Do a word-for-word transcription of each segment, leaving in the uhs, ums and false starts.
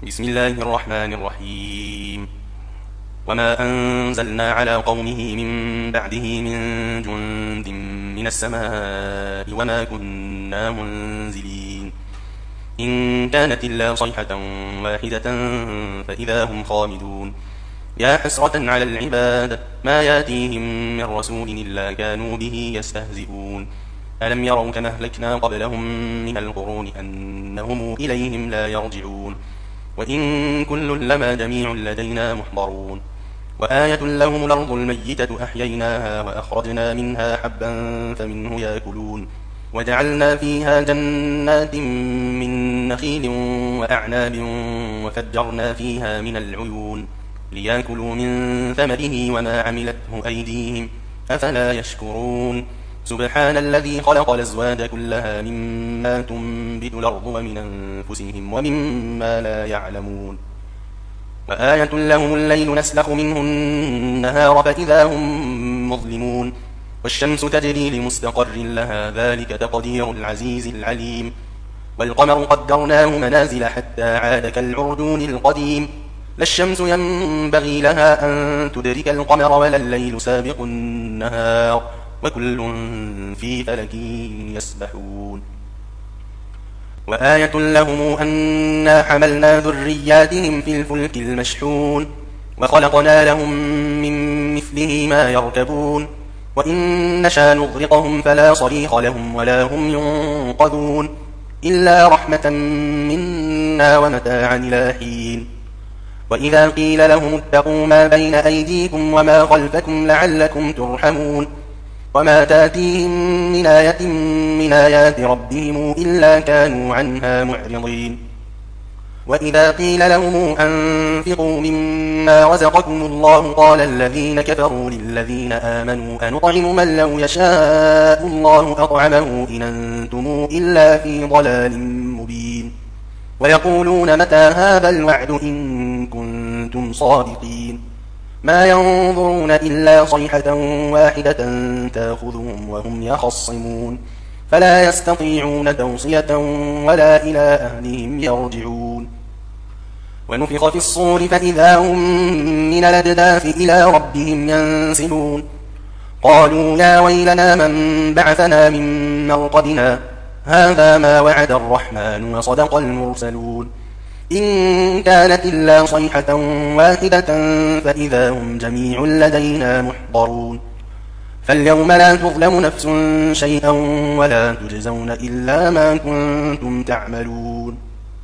بسم الله الرحمن الرحيم. وما أنزلنا على قومه من بعده من جند من السماء وما كنا منزلين إن كانت إلا صيحة واحدة فإذا هم خامدون. يا حسرة على العباد ما ياتيهم من رسول إلا كانوا به يستهزئون. ألم يروا كما أهلكنا قبلهم من القرون أنهم إليهم لا يرجعون. وإن كل لما جميع لدينا محضرون. وآية لهم الأرض الميتة أحييناها وأخرجنا منها حبا فمنه يأكلون. وجعلنا فيها جنات من نخيل وأعناب وفجرنا فيها من العيون ليأكلوا من ثمره وما عملته أيديهم أفلا يشكرون. سبحان الذي خلق الأزواج كلها مما تنبت الأرض ومن أنفسهم ومما لا يعلمون. وآية لهم الليل نسلخ منه النهار فإذا هم مظلمون. والشمس تجري لمستقر لها ذلك تقدير العزيز العليم. والقمر قدرناه منازل حتى عاد كالعرجون القديم. لا الشمس ينبغي لها أن تدرك القمر ولا الليل سابق النهار وكل في فلك يسبحون. وآية لهم أنا حملنا ذرياتهم في الفلك المشحون وخلقنا لهم من مثله ما يركبون. وإن نشأ نغرقهم فلا صريخ لهم ولا هم ينقذون إلا رحمة منا ومتاعا إلى حين. وإذا قيل لهم اتقوا ما بين أيديكم وما خلفكم لعلكم ترحمون. وما تاتيهم من آية من آيات ربهم إلا كانوا عنها معرضين. وإذا قيل لهم أنفقوا مما رزقكم الله قال الذين كفروا للذين آمنوا أنطعم من لو يشاء الله أطعمه إن أنتم إلا في ضلال مبين. ويقولون متى هذا الوعد إن كنتم صادقين. ما ينظرون إلا صيحة واحدة تأخذهم وهم يخصمون فلا يستطيعون توصية ولا إلى أهلهم يرجعون. ونفخ في الصور فإذا هم من الأجداث إلى ربهم ينسلون. قالوا يا ويلنا من بعثنا من مرقدنا هذا ما وعد الرحمن وصدق المرسلون. إن كانت إلا صيحة واحدة فإذا هم جميع لدينا محضرون. فاليوم لا تظلم نفس شيئا ولا تجزون إلا ما كنتم تعملون.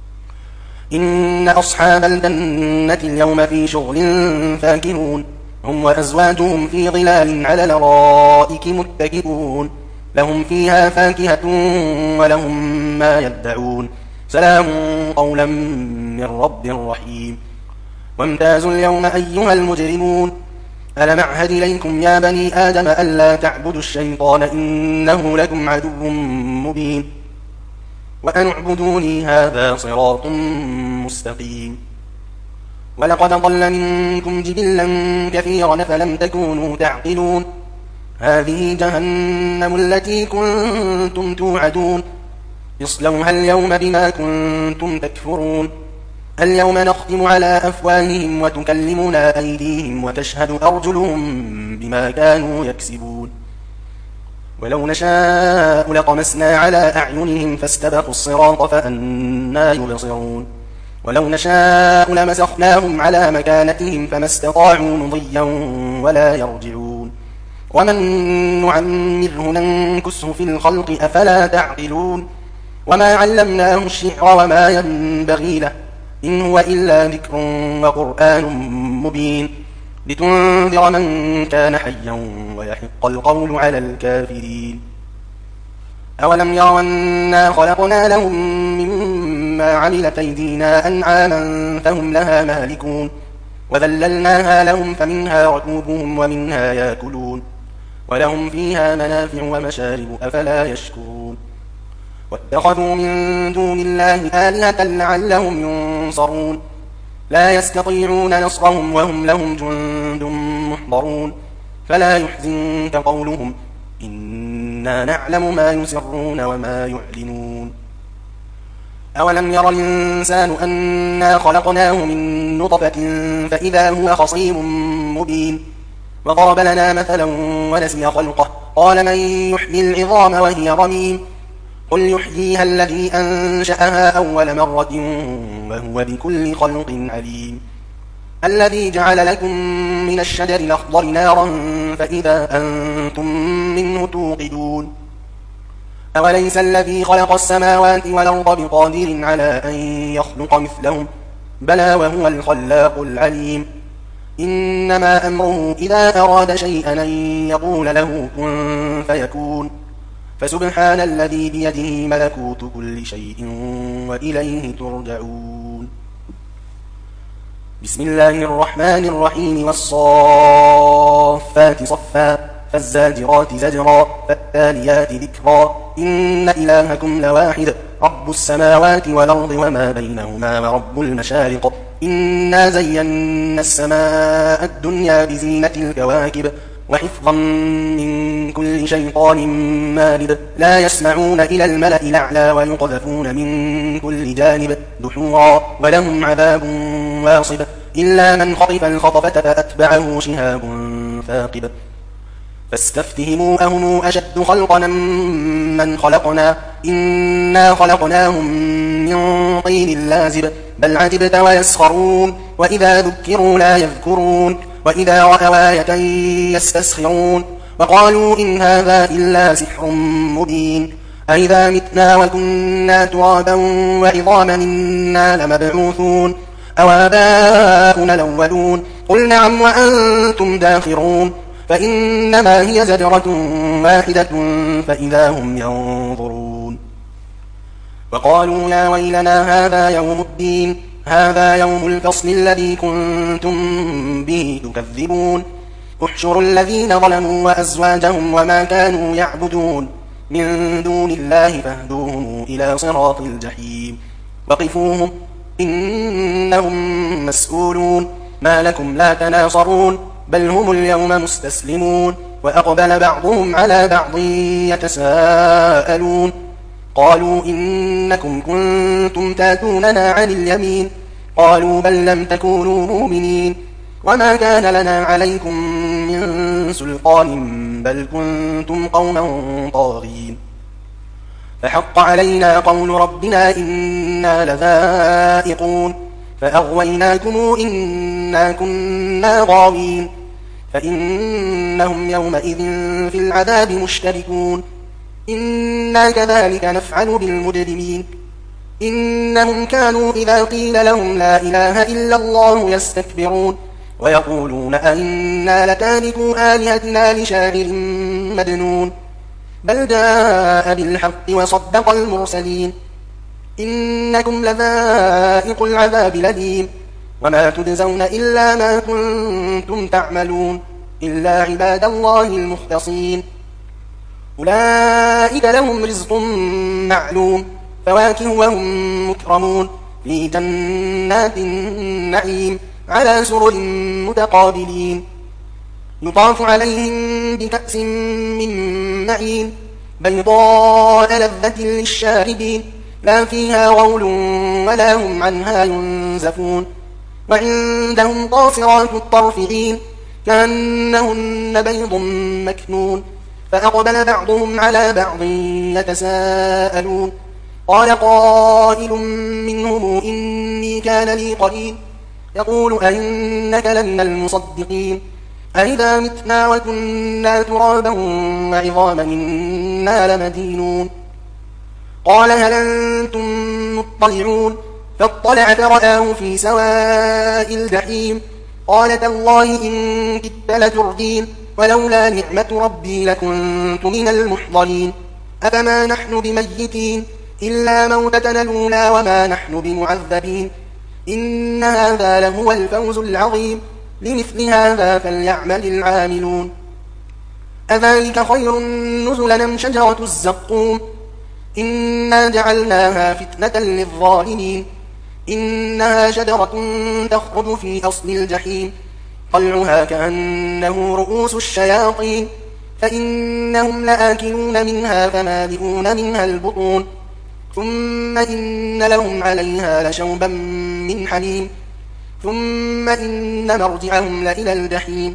إن أصحاب الجنة اليوم في شغل فاكهون هم وأزواجهم في ظلال على الأرائك متكئون. لهم فيها فاكهة ولهم ما يدعون سلام قولا من رب رحيم. وامتازوا اليوم أيها المجرمون ألم أعهد إليكم يا بني آدم ألا تعبدوا الشيطان إنه لكم عدو مبين. وأن اعبدوني هذا صراط مستقيم. ولقد ضل منكم جبلا كثيرا فلم تكونوا تعقلون. هذه جهنم التي كنتم توعدون اصلوها اليوم بما كنتم تكفرون. اليوم نختم على أفواههم وتكلمنا أيديهم وتشهد أرجلهم بما كانوا يكسبون. ولو نشاء لطمسنا على أعينهم فاستبقوا الصراط فأنى يبصرون. ولو نشاء لمسخناهم على مكانتهم فما استطاعوا مضيا ولا يرجعون. ومن نعمره ننكسه في الخلق أفلا تعقلون. وما علمناه الشعر وما ينبغي له إن هو إلا ذكر وقرآن مبين لتنذر من كان حيا ويحق القول على الكافرين. أولم يروا أنا خلقنا لهم مما عملت أيدينا أنعاما فهم لها مالكون. وذللناها لهم فمنها ركوبهم ومنها يأكلون ولهم فيها منافع ومشارب أفلا يشكرون. واتخذوا من دون الله آلهة لعلهم ينصرون. لا يستطيعون نصرهم وهم لهم جند محضرون. فلا يحزنك قولهم إنا نعلم ما يسرون وما يعلنون. أولم ير الإنسان أنا خلقناه من نطفة فإذا هو خصيم مبين وضرب لنا مثلا ونسي خلقه قال من يحيي العظام وهي رميم قل يحييها الذي أنشأها أول مرة وهو بكل خلق عليم الذي جعل لكم من الشجر الأخضر نارا فإذا أنتم منه توقدون أوليس الذي خلق السماوات والأرض بقادر على أن يخلق مثلهم بلى وهو الخلاق العليم إنما أمره إذا أراد شيئا أن يقول له كن فيكون فسبحان الذي بيده ملكوت كل شيء وإليه ترجعون بسم الله الرحمن الرحيم والصافات صفا فالزاجرات زجرا فالتاليات ذكرا إن إلهكم لواحد رب السماوات والأرض وما بينهما ورب المشارق إنا زينا السماء الدنيا بزينة الكواكب وحفظا من كل شيطان مارد لا يسمعون إلى الملأ الأعلى ويقذفون من كل جانب دحورا ولهم عذاب واصب إلا من خطف الخطفة فأتبعه شهاب ثاقب فاستفتهموا أهم أشد خلقا من خلقنا إنا خلقناهم من طين لازب بل عجبت ويسخرون وإذا ذكروا لا يذكرون وإذا رأوا آية يستسخرون وقالوا إن هذا إلا سحر مبين أئذا متنا وكنا ترابا وعظاما إنا لمبعوثون أو آباؤنا الأولون قل نعم وأنتم داخرون فإنما هي زجرة واحدة فإذا هم ينظرون وقالوا يا ويلنا هذا يوم الدين هذا يوم الفصل الذي كنتم به تكذبون احشروا الذين ظلموا وأزواجهم وما كانوا يعبدون من دون الله فاهدوهم إلى صراط الجحيم وقفوهم إنهم مسؤولون ما لكم لا تناصرون بل هم اليوم مستسلمون وأقبل بعضهم على بعض يتساءلون قالوا إنكم كنتم تاتوننا عن اليمين قالوا بل لم تكونوا مؤمنين وما كان لنا عليكم من سلطان بل كنتم قوما طاغين فحق علينا قول ربنا إنا لذائقون فأغويناكم إنا كنا غاوين فإنهم يومئذ في العذاب مشتركون إنا كذلك نفعل بالمجرمين إنهم كانوا إذا قيل لهم لا إله إلا الله يستكبرون ويقولون أئنا لتاركوا آلهتنا لشاعر مجنون بل جاء بالحق وصدق المرسلين إنكم لذائق العذاب الأليم وما تجزون إلا ما كنتم تعملون إلا عباد الله المخلصين أولئك لهم رزق معلوم فواكه وهم مكرمون في جنات النعيم على سرر متقابلين يطاف عليهم بكأس من معين بيضاء لذة للشاربين لا فيها غول ولا هم عنها ينزفون وعندهم قاصرات الطرف عين كأنهن بيض مكنون فأقبل بعضهم على بعض يتساءلون قال قائل منهم إني كان لي قرين يقول أئنك لمن المصدقين أئذا متنا وكنا ترابا وعظاما إنا لمدينون قال هل أنتم مطلعون فاطلع فرآه في سواء الجحيم قال تالله إن كدت لتردين ولولا نعمة ربي لكنت من المحضرين أفما نحن بميتين إلا موتتنا الأولى وما نحن بمعذبين إن هذا لهو الفوز العظيم لمثل هذا فليعمل العاملون أذلك خير نزلا أم شجرة الزقوم إنا جعلناها فتنة للظالمين إنها شجرة تخرج في أصل الجحيم طلعها كأنه رؤوس الشياطين فإنهم لآكلون منها فمالئون منها البطون ثم إن لهم عليها لشوبا من حميم ثم إن مرجعهم لإلى الجحيم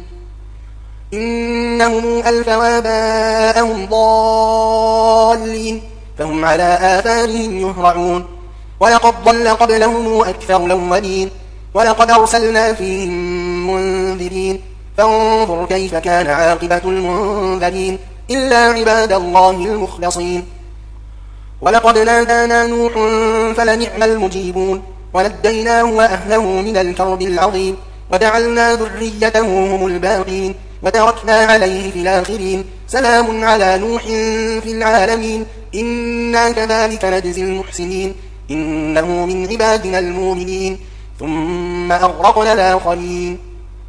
إنهم ألفوا آباءهم ضالين فهم على آثارهم يهرعون ولقد ضل قبلهم أكثر الأولين ولقد أرسلنا فيهم منذرين فانظر كيف كان عاقبة المنذرين إلا عباد الله المخلصين ولقد نادانا نوح فلنعم المجيبون ونجيناه وأهله من الكرب العظيم وجعلنا ذريته هم الباقين وتركنا عليه في الآخرين سلام على نوح في العالمين إنا كذلك نجزي المحسنين إنه من عبادنا المؤمنين ثم أغرقنا الآخرين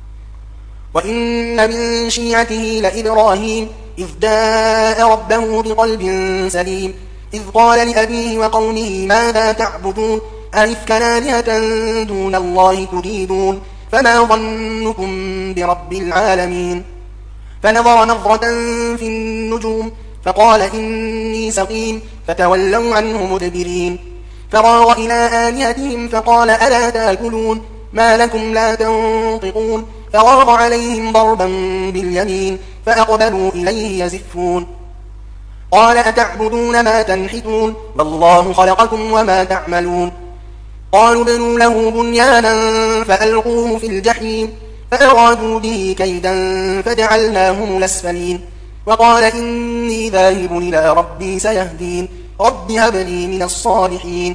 وإن من شيعته لإبراهيم إذ جاء ربه بقلب سليم إذ قال لأبيه وقومه ماذا تعبدون أئفكا آلهة دون الله تريدون فما ظنكم برب العالمين فنظر نظرة في النجوم فقال إني سقيم فتولوا عنه مدبرين فراغ إلى آلهتهم فقال ألا تأكلون ما لكم لا تنطقون فراغ عليهم ضربا باليمين فأقبلوا إليه يزفون قال أتعبدون ما تنحتون والله خلقكم وما تعملون قالوا ابنوا له بنيانا فألقوه في الجحيم فأرادوا به كيدا فجعلناهم الأسفلين وقال إني ذاهب إلى ربي سيهدين رب هب لي من الصالحين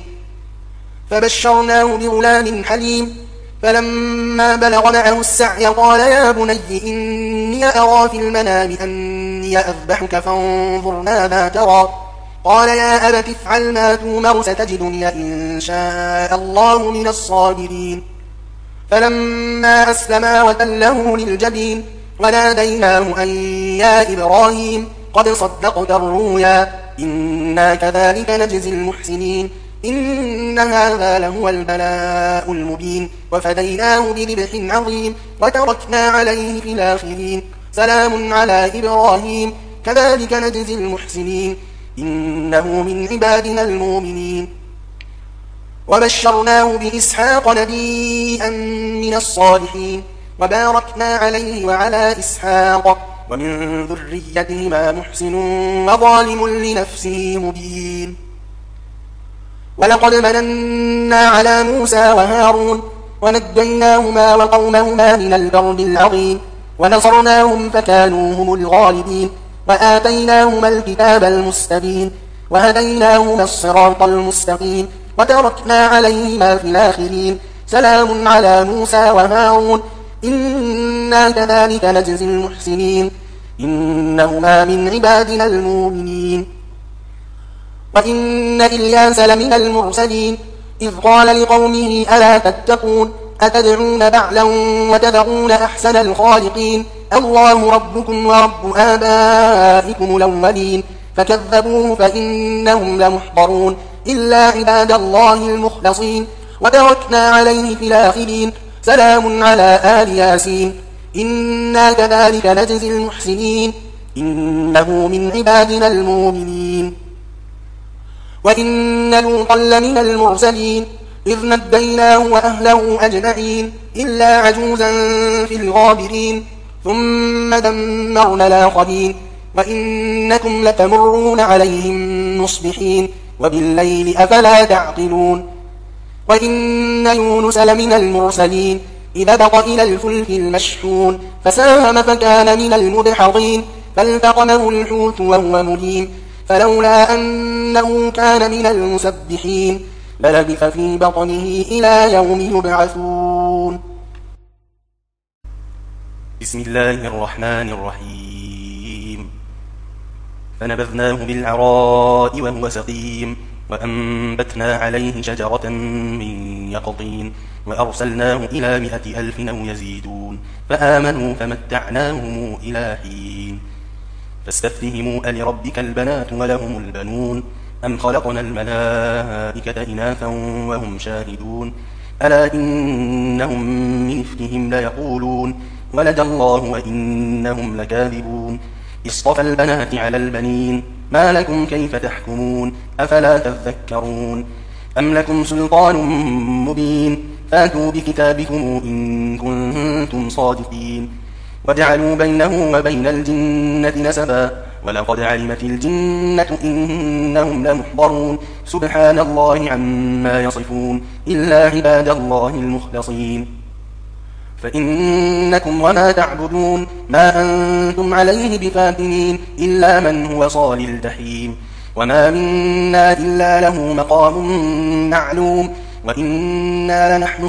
فبشرناه بغلام حليم فلما بلغ معه السعي قال يا بني إني أرى في المنام أني أذبحك فانظر ماذا ترى قال يا أبت افعل ما تؤمر ستجدني إن شاء الله من الصابرين فلما أسلما وتله للجبين وناديناه أن يا إبراهيم قد صدقت الرؤيا إنا كذلك نجزي المحسنين إن هذا لهو البلاء المبين وفديناه بذبح عظيم وتركنا عليه في الآخرين سلام على إبراهيم كذلك نجزي المحسنين إنه من عبادنا المؤمنين وبشرناه بإسحاق نبيا من الصالحين وباركنا عليه وعلى إسحاق ومن ذريتهما محسن وظالم لنفسه مبين ولقد مننا على موسى وهارون ونجيناهما وقومهما من الكرب العظيم ونصرناهم فكانوا هم الغالبين وآتيناهما الكتاب المستبين وهديناهما الصراط المستقيم وتركنا عليهما في الآخرين سلام على موسى وهارون إنا كذلك نجزي المحسنين إنهما من عبادنا المؤمنين وإن إلياس لمن المرسلين إذ قال لقومه ألا تتقون أتدعون بعلا وتذرون أحسن الخالقين الله ربكم ورب آبائكم الأولين فكذبوه فإنهم لمحضرون إلا عباد الله المخلصين وتركنا عليه في الآخرين سلام على آل ياسين إنا كذلك نجزي المحسنين إنه من عبادنا المؤمنين وإن لوطا لمن المرسلين إذ نجيناه وأهله أجمعين إلا عجوزا في الغابرين ثم دمرنا الآخرين وإنكم لتمرون عليهم مصبحين وبالليل أفلا تعقلون وإن يونس لمن المرسلين إذا بق إلى الفلك المشحون فساهم فكان من المدحضين فالتقمه الحوت وهو مليم فلولا أنه كان من المسبحين للبث في بطنه إلى يوم يبعثون. بسم الله الرحمن الرحيم فنبذناه بالعراء وهو سقيم وأنبتنا عليه شجرة من يقطين وأرسلناه إلى مئة ألف أو يزيدون فآمنوا فمتعناهم إلى حين فاستفتهموا ألربك البنات ولهم البنون أم خلقنا الملائكة إناثا وهم شاهدون ألا إنهم من إفكهم ليقولون ولد الله وإنهم لكاذبون اصطفى البنات على البنين ما لكم كيف تحكمون أفلا تذكرون أم لكم سلطان مبين فاتوا بكتابكم إن كنتم صادقين وجعلوا بينه وبين الجنة نسبا ولقد علمت الجنة إنهم لمحضرون سبحان الله عما يصفون إلا عباد الله المخلصين فإنكم وما تعبدون ما أنتم عليه بفاتنين إلا من هو صال الجحيم وما منا إلا له مقام معلوم وإنا لنحن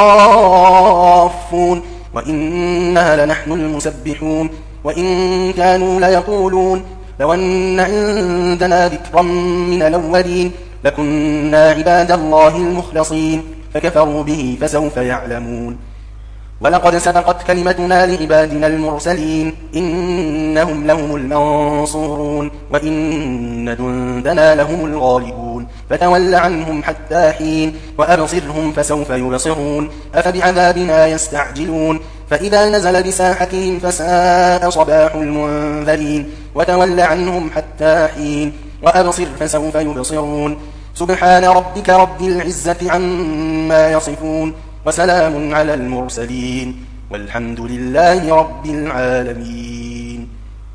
الصافون وإنا لنحن المسبحون وإن كانوا ليقولون لو أن عندنا ذكرا من الأولين لكنا عباد الله المخلصين فكفروا به فسوف يعلمون ولقد سبقت كلمتنا لعبادنا المرسلين إنهم لهم المنصورون وإن جندنا لهم الغالبون فتول عنهم حتى حين وأبصرهم فسوف يبصرون أفبعذابنا يستعجلون فإذا نزل بساحتهم فساء صباح المنذرين وتول عنهم حتى حين وأبصر فسوف يبصرون سبحان ربك رب العزة عما يصفون وسلام على المرسلين والحمد لله رب العالمين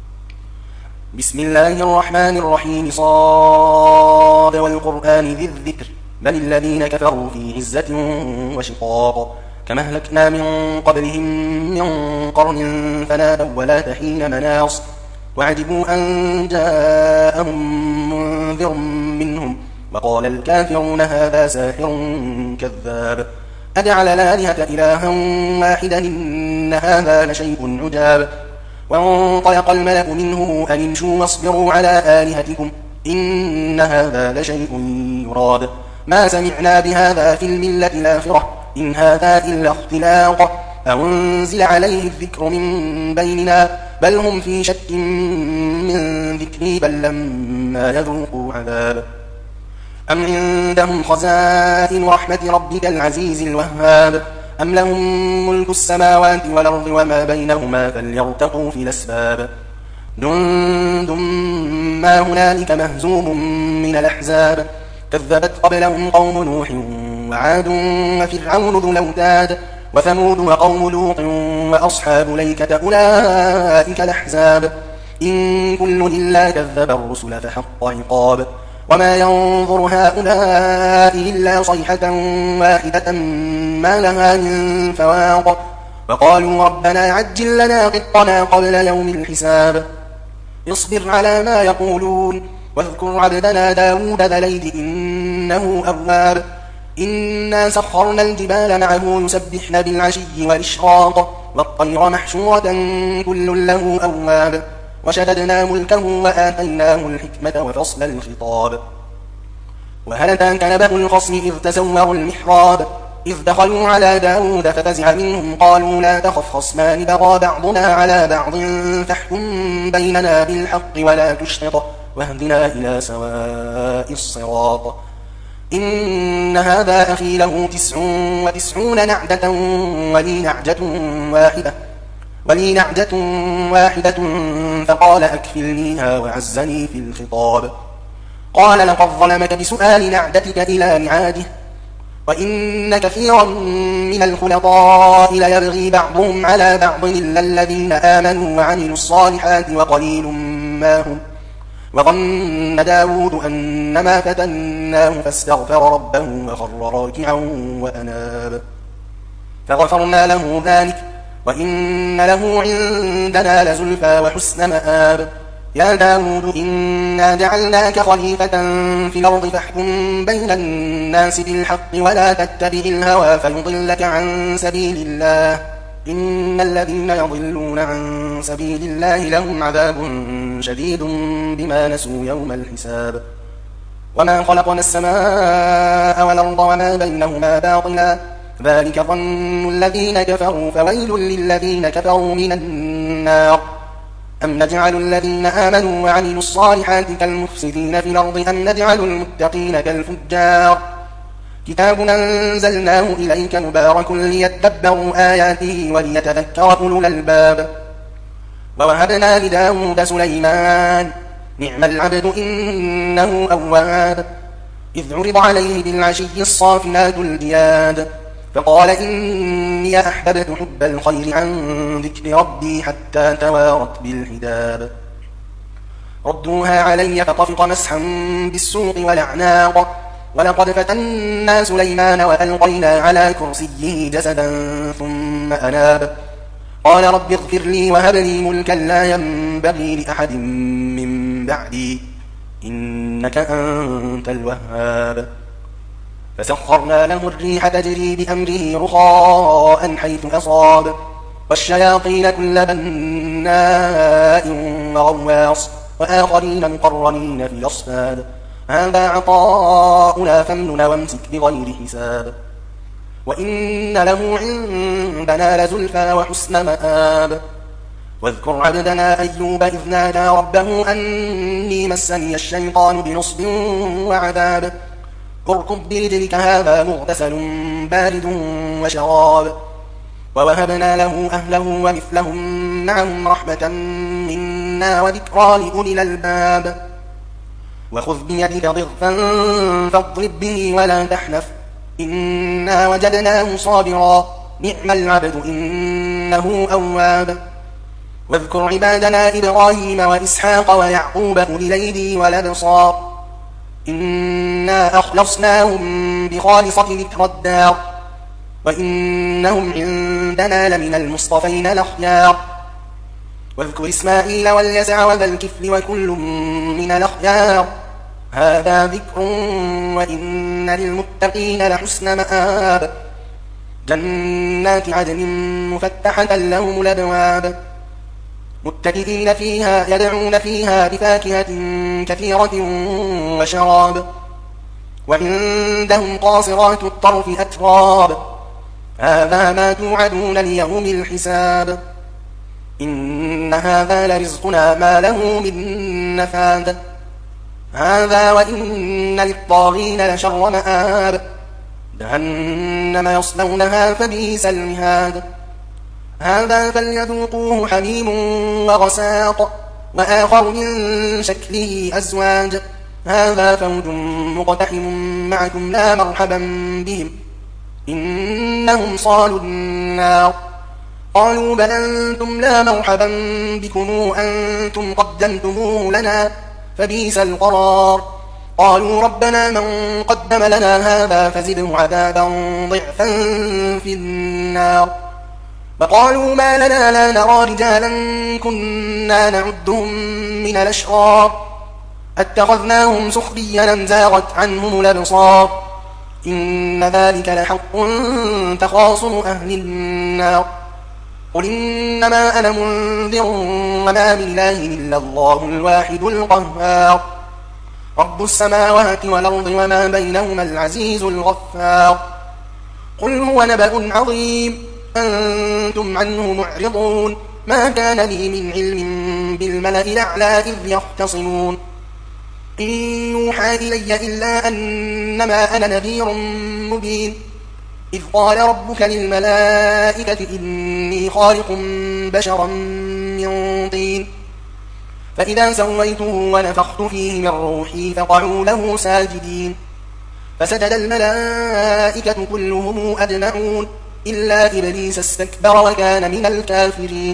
بسم الله الرحمن الرحيم صاد والقرآن ذي الذكر بل الذين كفروا في عزة وشقاق كما أهلكنا من قبلهم من قرن فنادوا ولا تحين مناص وعجبوا أن جاءهم منذر منهم وقال الكافرون هذا ساحر كذاب أجعل الآلهة إلها واحدا إن هذا لشيء عجاب وانطلق الملك منه أن امشوا واصبروا على آلهتكم إن هذا لشيء يراد ما سمعنا بهذا في الملة الآخرة إن هذا إلا اختلاق أنزل عليه الذكر من بيننا بل هم في شك من ذكري بل لما يذوقوا عذاب أم عندهم خزائن رحمة ربك العزيز الوهاب أم لهم ملك السماوات والأرض وما بينهما فليرتقوا في الأسباب جند ما هنالك مهزوم من الأحزاب كذبت قبلهم قوم نوح وعاد وفرعون ذو الأوتاد وثمود وقوم لوط وأصحاب ليكة أولئك الأحزاب إن كل إلا كذب الرسل فحق عقاب وما ينظر هؤلاء إلا صيحة واحدة ما لها من فواق وقالوا ربنا عجل لنا قطنا قبل يوم الحساب اصبر على ما يقولون واذكر عبدنا داود ذا الأيد إنه أواب إنا سخرنا الجبال معه يسبحن بالعشي والإشراق والطير محشورة كل له أواب وشددنا ملكه وآتيناه الحكمة وفصل الخطاب وهل أتاك نبأ الخصم إذ تسوروا المحراب إذ دخلوا على داود ففزع منهم قالوا لا تخف خصمان بغى بعضنا على بعض فاحكم بيننا بالحق ولا تشطط واهدنا إلى سواء الصراط إن هذا أخي له تسع وتسعون نعجة ولي نعجة واحدة ولي نعجة واحدة فقال أكفلنيها وعزني في الخطاب قال لقد ظلمك بسؤال نعجتك إلى نعاجه وإن كثيرا من الخلطاء ليبغي بعضهم على بعض إلا الذين آمنوا وعملوا الصالحات وقليل ما هم وظن داود أنما فتناه فاستغفر ربه وخر راكعا وأناب فغفرنا له ذلك وإن له عندنا لزلفى وحسن مآب يا داود إنا جعلناك خليفة في الأرض فاحكم بين الناس بالحق ولا تتبع الهوى فيضلك عن سبيل الله إن الذين يضلون عن سبيل الله لهم عذاب شديد بما نسوا يوم الحساب وما خلقنا السماء والأرض وما بينهما باطلا ذلك ظن الذين كفروا فويل للذين كفروا من النار أم نجعل الذين آمنوا وعملوا الصالحات كالمفسدين في الأرض أم نجعل المتقين كالفجار كتاب أنزلناه إليك مبارك ليتدبروا آياته وليتذكر أولو الألباب ووهبنا لداود سليمان نعم العبد إنه أواب إذ عرض عليه بالعشي الصافنات الجياد فقال إني أحببت حب الخير عن ذكر ربي حتى توارت بالحجاب ردوها علي فطفق مسحا بالسوق والأعناق ولقد فتنا سليمان وألقينا على كرسيه جسدا ثم أناب قال رب اغفر لي وهب لي ملكا لا ينبغي لأحد من بعدي إنك أنت الوهاب فسخرنا له الريح تجري بأمره رخاء حيث أصاب والشياطين كل بناء وغواص وآخرين مقرنين في أصفاد هذا عطاؤنا فامنن وامسك بغير حساب وإن له عندنا لزلفى وحسن مآب واذكر عبدنا أيوب إذ نادى ربه أني مسني الشيطان بنصب وعذاب اركض برجلك هذا مغتسل بارد وشراب ووهبنا له أهله ومثلهم معهم رحمة منا وذكرى لأولي الألباب وخذ بيدك ضغثا فاضرب به ولا تحنث إنا وجدناه صابرا نعم العبد إنه أواب واذكر عبادنا إبراهيم وإسحاق ويعقوب أولي الأيدي والأبصار إنا أخلصناهم بخالصة ذكر الدار وإنهم عندنا لمن المصطفين الأخيار واذكر إسماعيل واليسع وذا الكفل وكل من الأخيار هذا ذكر وإن للمتقين لحسن مآب جنات عدن مفتحة لهم الأبواب متكئين فيها يدعون فيها بفاكهة كثيرة وشراب وعندهم قاصرات الطرف أتراب هذا ما توعدون ليوم الحساب إن هذا لرزقنا ما له من نفاد هذا وإن للطاغين لشر مآب جهنم يصلونها فبئس المهاد هذا فليذوقوه حميم وغساق وآخر من شكله أزواج هذا فوج مقتحم معكم لا مرحبا بهم إنهم صالوا النار قالوا بل أنتم لا مرحبا بكم أنتم قدمتموه لنا فبئس القرار قالوا ربنا من قدم لنا هذا فزده عذابا ضعفا في النار فقالوا ما لنا لا نرى رجالا كنا نعدهم من الأشرار اتخذناهم سخريا زاغت عنهم الأبصار إن ذلك لحق تخاصم أهل النار قل إنما أنا منذر وما من إله إلا الله الواحد القهار رب السماوات والأرض وما بينهما العزيز الغفار قل هو نبأ عظيم أنتم عنه معرضون ما كان لي من علم بالملأ الأعلى إذ يختصمون إن يوحى إلي إلا أنما أنا نذير مبين إذ قال ربك للملائكة إني خالق بشرا من طين فإذا سويته ونفخت فيه من روحي فقعوا له ساجدين فسجد الملائكة كلهم أجمعون إلا إبليس استكبر وكان من الكافرين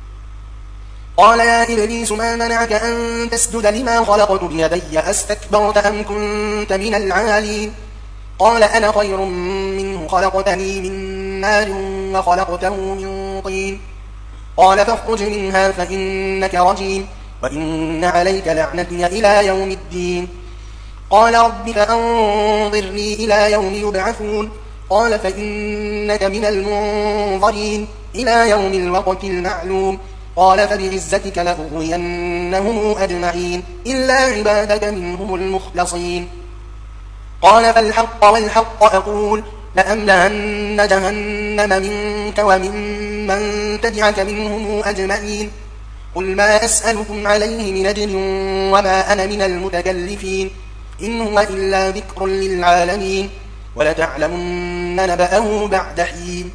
قال يا إبليس ما منعك أن تسجد لما خلقت بيدي أستكبرت أم كنت من العالين قال أنا خير منه خلقتني من نار وخلقته من طين قال فاخرج منها فإنك رجيم وإن عليك لعنتي إلى يوم الدين قال رب فأنظرني إلى يوم يبعثون قال فإنك من المنظرين إلى يوم الوقت المعلوم قال فبعزتك لأغوينهم أجمعين إلا عبادك منهم المخلصين قال فالحق والحق أقول لأملأن جهنم منك ومن من تبعك منهم أجمعين قل ما أسألكم عليه من أجر وما أنا من المتكلفين إن هو إلا ذكر للعالمين ولتعلمن نبأه بعد حين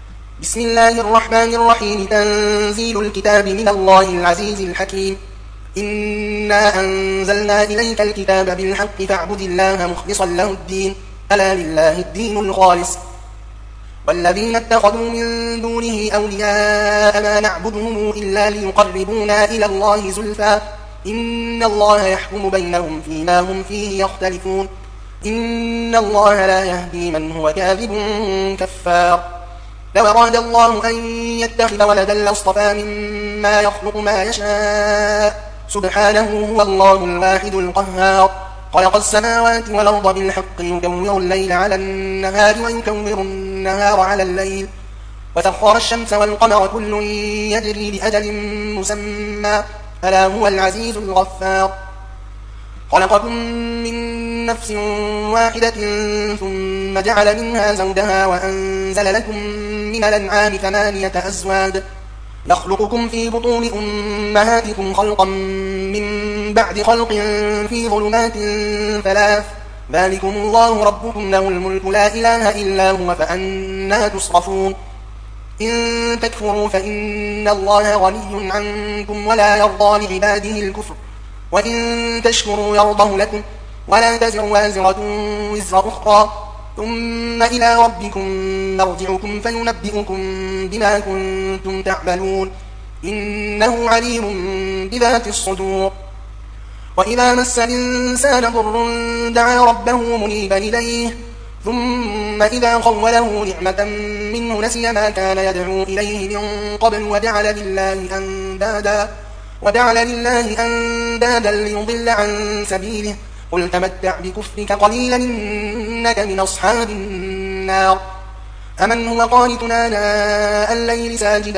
بسم الله الرحمن الرحيم تنزيل الكتاب من الله العزيز الحكيم إنا أنزلنا إليك الكتاب بالحق فاعبد الله مخلصا له الدين ألا لله الدين الخالص والذين اتخذوا من دونه أولياء ما نعبدهم إلا ليقربونا إلى الله زلفى إن الله يحكم بينهم فيما هم فيه يختلفون إن الله لا يهدي من هو كاذب كفار لو أراد الله أن يتخذ ولدا لاصطفى مما يخلق ما يشاء سبحانه هو الله الواحد القهار خلق السماوات والأرض بالحق يكور الليل على النهار ويكور النهار على الليل وسخر الشمس والقمر كل يجري لأجل مسمى ألا هو العزيز الغفار خلقكم من نفس واحدة ثم جعل منها زوجها وأنزل لكم من الأنعام ثمانية أزواج يخلقكم في بطون أمهاتكم خلقا من بعد خلق في ظلمات ثلاث ذلكم الله ربكم له الملك لا إله إلا هو فأنا تصرفون إن تكفروا فإن الله غني عنكم ولا يرضى لعباده الكفر وإن تشكروا يرضه لكم ولا تزر وازرة وزر أخرى ثم إلى ربكم مرجعكم فينبئكم بما كنتم تعملون إنه عليم بذات الصدور وإذا مس الإنسان ضر دعا ربه منيبا إليه ثم إذا خوله نعمة منه نسي ما كان يدعو إليه من قبل وجعل لله أندادا وجعل لله أندادا ليضل عن سبيله قل تمتع بكفرك قليلا إنك من أصحاب النار أمن هو قانت آناء الليل ساجدا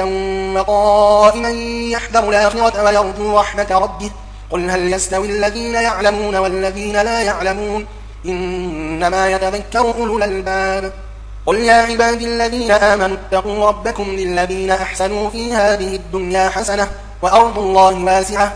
وقائما يحذر الآخرة ويرجو رحمة ربه قل هل يستوي الذين يعلمون والذين لا يعلمون إنما يتذكر أولو الألباب قل يا عبادي الذين آمنوا اتقوا ربكم للذين أحسنوا في هذه الدنيا حسنة وأرض الله واسعة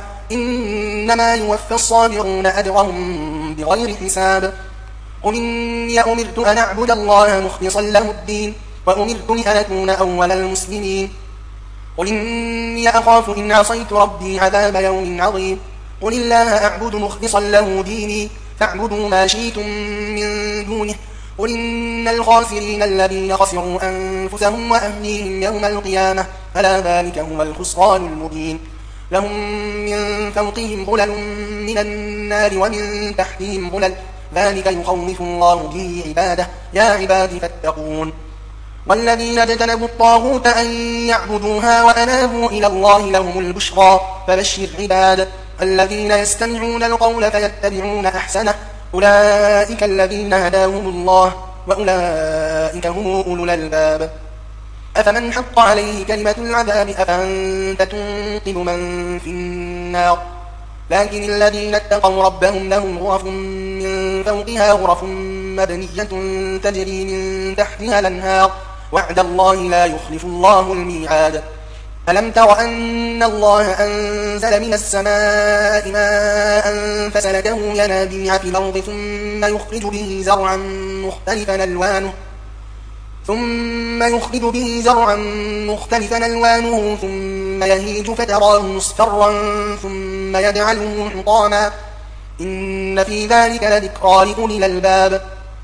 إنما يوفى الصابرون أجرهم بغير حساب قل إني أمرت أن أعبد الله مخلصا له الدين وأمرت لأن أكون أول المسلمين قل إني أخاف إن عصيت ربي عذاب يوم عظيم قل الله أعبد مخلصا له ديني فاعبدوا ما شئتم من دونه قل إن الخاسرين الذين خسروا أنفسهم وأهليهم يوم القيامة ألا ذلك هو الخسران المبين لهم من فوقهم ظلل من النار ومن تحتهم ظلل ذلك يخوف الله به عباده يا عبادي فاتقون والذين اجتنبوا الطاغوت أن يعبدوها وأنابوا إلى الله لهم البشرى فبشر عباد الذين يستمعون القول فيتبعون أحسنه أولئك الذين هداهم الله وأولئك هم أولو الألباب أفمن حق عليه كلمة العذاب أفأنت تنقذ من في النار لكن الذين اتقوا ربهم لهم غرف من فوقها غرف مبنية تجري من تحتها الأنهار وعد الله لا يخلف الله الميعاد ألم تر أن الله أنزل من السماء ماء فسلكه ينابيع في الأرض ثم يخرج به زرعا مختلفا ألوانه ثم يخرج به زرعا مختلفا ألوانه ثم يهيج فتراه مصفرا ثم يجعله حطاما إن في ذلك لذكرى لأولي الألباب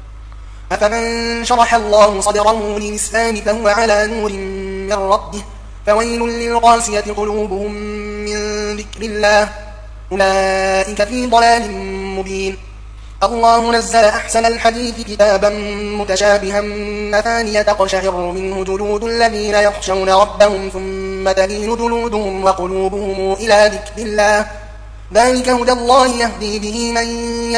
أفمن شرح الله صدره للإسلام فهو على نور من ربه فويل للقاسية قلوبهم من ذكر الله أولئك في ضلال مبين الله نزل أحسن الحديث كتابا متشابها مثانية تقشعر منه جلود الذين يخشون ربهم ثم تلين جلودهم وقلوبهم إلى ذكر الله ذلك هدى الله يهدي به من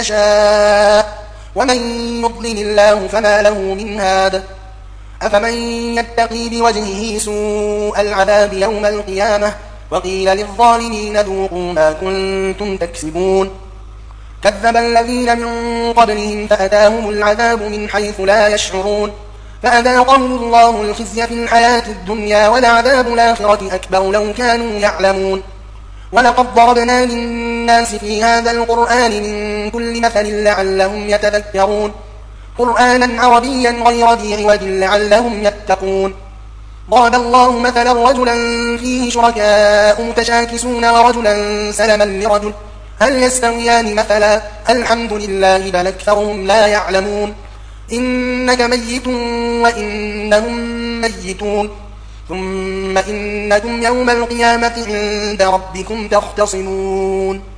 يشاء ومن يضلل الله فما له من هاد أفمن يتقي بوجهه سوء العذاب يوم القيامة وقيل للظالمين ذوقوا ما كنتم تكسبون كذب الذين من قبلهم فأتاهم العذاب من حيث لا يشعرون فأذاقهم الله الخزي في الحياة الدنيا ولعذاب الآخرة أكبر لو كانوا يعلمون ولقد ضربنا للناس في هذا القرآن من كل مثل لعلهم يتذكرون قرآنا عربيا غير ذي عوج لعلهم يتقون ضرب الله مثلا رجلا فيه شركاء متشاكسون ورجلا سلما لرجل هل يستويان مثلا الحمد لله بل أكثرهم لا يعلمون إنك ميت وإنهم ميتون ثم إنكم يوم القيامة عند ربكم تختصمون